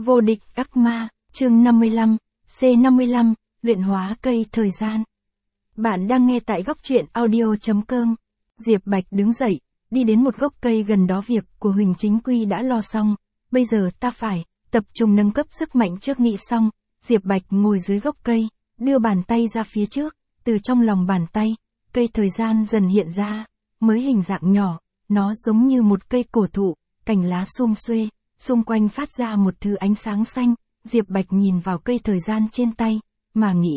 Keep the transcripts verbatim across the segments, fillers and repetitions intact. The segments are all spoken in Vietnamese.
Vô địch ác ma, chương năm mươi lăm, C năm mươi lăm, luyện hóa cây thời gian. Bạn đang nghe tại góc truyện audio chấm com. Diệp Bạch đứng dậy, đi đến một gốc cây gần đó. Việc của Huỳnh Chính Quy đã lo xong, bây giờ ta phải tập trung nâng cấp sức mạnh trước. Nghĩ xong, Diệp Bạch ngồi dưới gốc cây, đưa bàn tay ra phía trước, từ trong lòng bàn tay, cây thời gian dần hiện ra, mới hình dạng nhỏ, nó giống như một cây cổ thụ, cành lá sum xuê, xung quanh phát ra một thứ ánh sáng xanh. Diệp Bạch nhìn vào cây thời gian trên tay, mà nghĩ.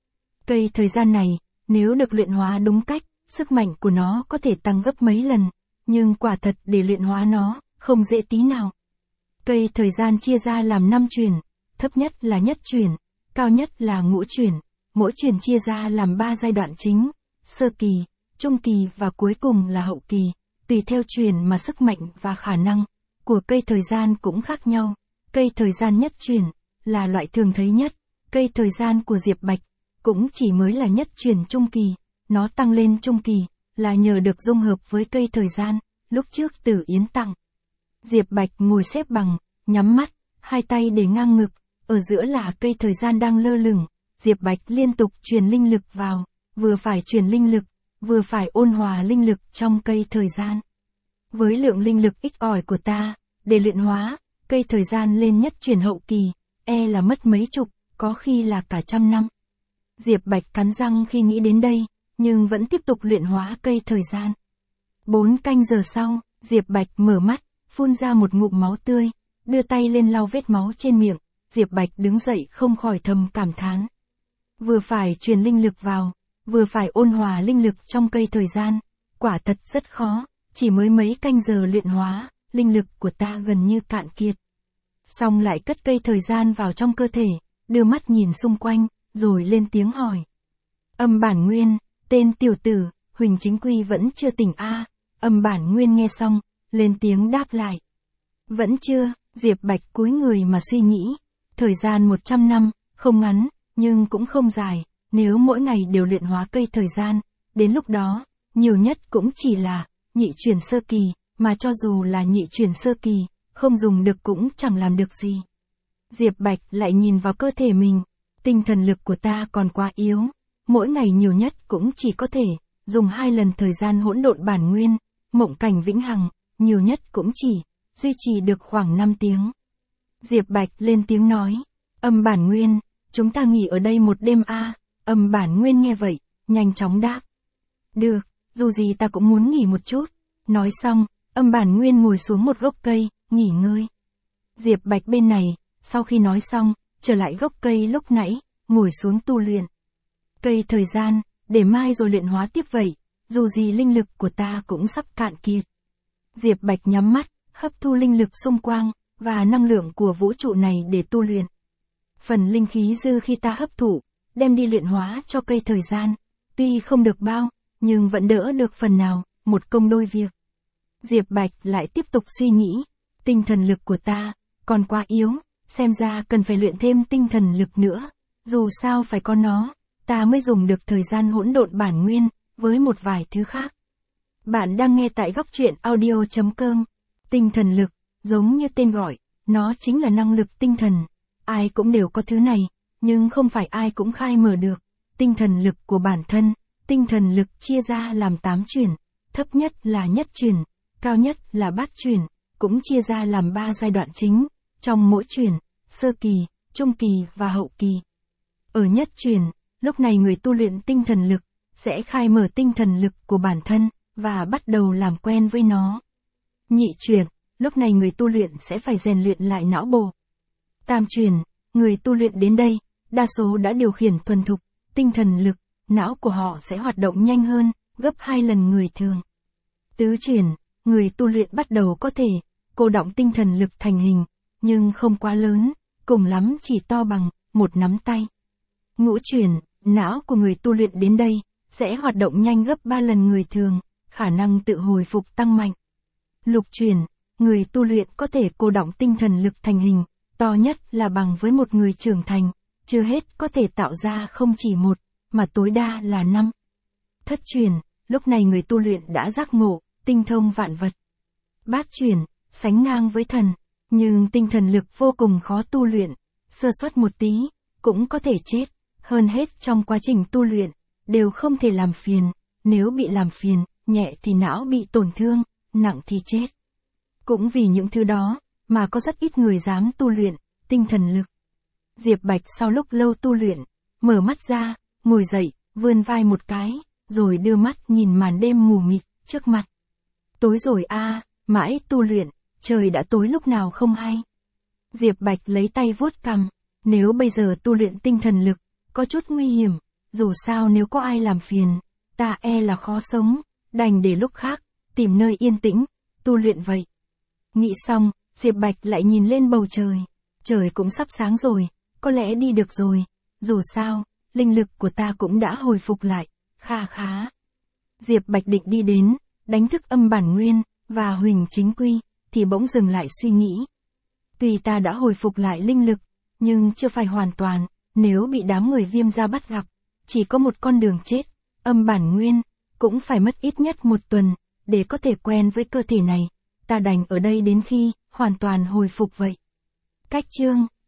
Cây thời gian này, nếu được luyện hóa đúng cách, sức mạnh của nó có thể tăng gấp mấy lần, nhưng quả thật để luyện hóa nó, không dễ tí nào. Cây thời gian chia ra làm năm chuyển, thấp nhất là nhất chuyển, cao nhất là ngũ chuyển, mỗi chuyển chia ra làm ba giai đoạn chính, sơ kỳ, trung kỳ và cuối cùng là hậu kỳ, tùy theo chuyển mà sức mạnh và khả năng của cây thời gian cũng khác nhau. Cây thời gian nhất chuyển là loại thường thấy nhất, cây thời gian của Diệp Bạch cũng chỉ mới là nhất chuyển trung kỳ, nó tăng lên trung kỳ là nhờ được dung hợp với cây thời gian lúc trước Tử Yến tặng. Diệp Bạch ngồi xếp bằng, nhắm mắt, hai tay để ngang ngực, ở giữa là cây thời gian đang lơ lửng. Diệp Bạch liên tục truyền linh lực vào, vừa phải truyền linh lực, vừa phải ôn hòa linh lực trong cây thời gian. Với lượng linh lực ít ỏi của ta, để luyện hóa cây thời gian lên nhất chuyển hậu kỳ, e là mất mấy chục, có khi là cả trăm năm. Diệp Bạch cắn răng khi nghĩ đến đây, nhưng vẫn tiếp tục luyện hóa cây thời gian. Bốn canh giờ sau, Diệp Bạch mở mắt, phun ra một ngụm máu tươi, đưa tay lên lau vết máu trên miệng. Diệp Bạch đứng dậy không khỏi thầm cảm thán. Vừa phải truyền linh lực vào, vừa phải ôn hòa linh lực trong cây thời gian, quả thật rất khó, chỉ mới mấy canh giờ luyện hóa, linh lực của ta gần như cạn kiệt. Xong lại cất cây thời gian vào trong cơ thể, đưa mắt nhìn xung quanh, rồi lên tiếng hỏi. Âm Bản Nguyên, tên tiểu tử, Huỳnh Chính Quy vẫn chưa tỉnh a à? Âm Bản Nguyên nghe xong, lên tiếng đáp lại. Vẫn chưa. Diệp Bạch cúi người mà suy nghĩ. Thời gian một trăm năm, không ngắn, nhưng cũng không dài, nếu mỗi ngày đều luyện hóa cây thời gian, đến lúc đó, nhiều nhất cũng chỉ là nhị chuyển sơ kỳ, mà cho dù là nhị chuyển sơ kỳ, không dùng được cũng chẳng làm được gì. Diệp Bạch lại nhìn vào cơ thể mình, tinh thần lực của ta còn quá yếu, mỗi ngày nhiều nhất cũng chỉ có thể dùng hai lần thời gian hỗn độn bản nguyên, mộng cảnh vĩnh hằng, nhiều nhất cũng chỉ duy trì được khoảng năm tiếng. Diệp Bạch lên tiếng nói, Âm Bản Nguyên, chúng ta nghỉ ở đây một đêm a à? Âm Bản Nguyên nghe vậy, nhanh chóng đáp. Được, dù gì ta cũng muốn nghỉ một chút. Nói xong, Âm Bản Nguyên ngồi xuống một gốc cây, nghỉ ngơi. Diệp Bạch bên này, sau khi nói xong, trở lại gốc cây lúc nãy, ngồi xuống tu luyện. Cây thời gian, để mai rồi luyện hóa tiếp vậy, dù gì linh lực của ta cũng sắp cạn kiệt. Diệp Bạch nhắm mắt, hấp thu linh lực xung quanh và năng lượng của vũ trụ này để tu luyện. Phần linh khí dư khi ta hấp thụ, đem đi luyện hóa cho cây thời gian, tuy không được bao, nhưng vẫn đỡ được phần nào, một công đôi việc. Diệp Bạch lại tiếp tục suy nghĩ, tinh thần lực của ta còn quá yếu, xem ra cần phải luyện thêm tinh thần lực nữa, dù sao phải có nó, ta mới dùng được thời gian hỗn độn bản nguyên, với một vài thứ khác. Bạn đang nghe tại góc truyện audio chấm com. Tinh thần lực, giống như tên gọi, nó chính là năng lực tinh thần. Ai cũng đều có thứ này, nhưng không phải ai cũng khai mở được. Tinh thần lực của bản thân, tinh thần lực chia ra làm tám chuyển, thấp nhất là nhất chuyển, cao nhất là bát chuyển, cũng chia ra làm ba giai đoạn chính, trong mỗi chuyển, sơ kỳ, trung kỳ và hậu kỳ. Ở nhất chuyển, lúc này người tu luyện tinh thần lực, sẽ khai mở tinh thần lực của bản thân, và bắt đầu làm quen với nó. Nhị chuyển, lúc này người tu luyện sẽ phải rèn luyện lại não bộ. Tam chuyển, người tu luyện đến đây, đa số đã điều khiển thuần thục, tinh thần lực, não của họ sẽ hoạt động nhanh hơn, gấp hai lần người thường. Tứ chuyển, người tu luyện bắt đầu có thể cô đọng tinh thần lực thành hình, nhưng không quá lớn, cùng lắm chỉ to bằng một nắm tay. Ngũ chuyển, não của người tu luyện đến đây sẽ hoạt động nhanh gấp ba lần người thường, khả năng tự hồi phục tăng mạnh. Lục chuyển, người tu luyện có thể cô đọng tinh thần lực thành hình, to nhất là bằng với một người trưởng thành, chưa hết có thể tạo ra không chỉ một, mà tối đa là năm. Thất chuyển, lúc này người tu luyện đã giác ngộ, tinh thông vạn vật. Bát chuyển, sánh ngang với thần, Nhưng tinh thần lực vô cùng khó tu luyện, sơ suất một tí, cũng có thể chết, hơn hết trong quá trình tu luyện, đều không thể làm phiền, nếu bị làm phiền, nhẹ thì não bị tổn thương, nặng thì chết. Cũng vì những thứ đó, mà có rất ít người dám tu luyện, tinh thần lực. Diệp Bạch sau lúc lâu tu luyện, mở mắt ra, ngồi dậy, vươn vai một cái, rồi đưa mắt nhìn màn đêm mù mịt, trước mặt. Tối rồi a, mãi tu luyện, trời đã tối lúc nào không hay. Diệp Bạch lấy tay vuốt cằm, nếu bây giờ tu luyện tinh thần lực, có chút nguy hiểm, dù sao nếu có ai làm phiền, ta e là khó sống, đành để lúc khác, tìm nơi yên tĩnh, tu luyện vậy. Nghĩ xong, Diệp Bạch lại nhìn lên bầu trời, trời cũng sắp sáng rồi, có lẽ đi được rồi, dù sao, linh lực của ta cũng đã hồi phục lại, kha khá. Diệp Bạch định đi đến, đánh thức âm bản nguyên, và Huỳnh Chính Quy, thì bỗng dừng lại suy nghĩ. Tuy ta đã hồi phục lại linh lực, nhưng chưa phải hoàn toàn, nếu bị đám người Viêm gia bắt gặp, chỉ có một con đường chết, âm bản nguyên, cũng phải mất ít nhất một tuần, để có thể quen với cơ thể này, ta đành ở đây đến khi, hoàn toàn hồi phục vậy. Cách chương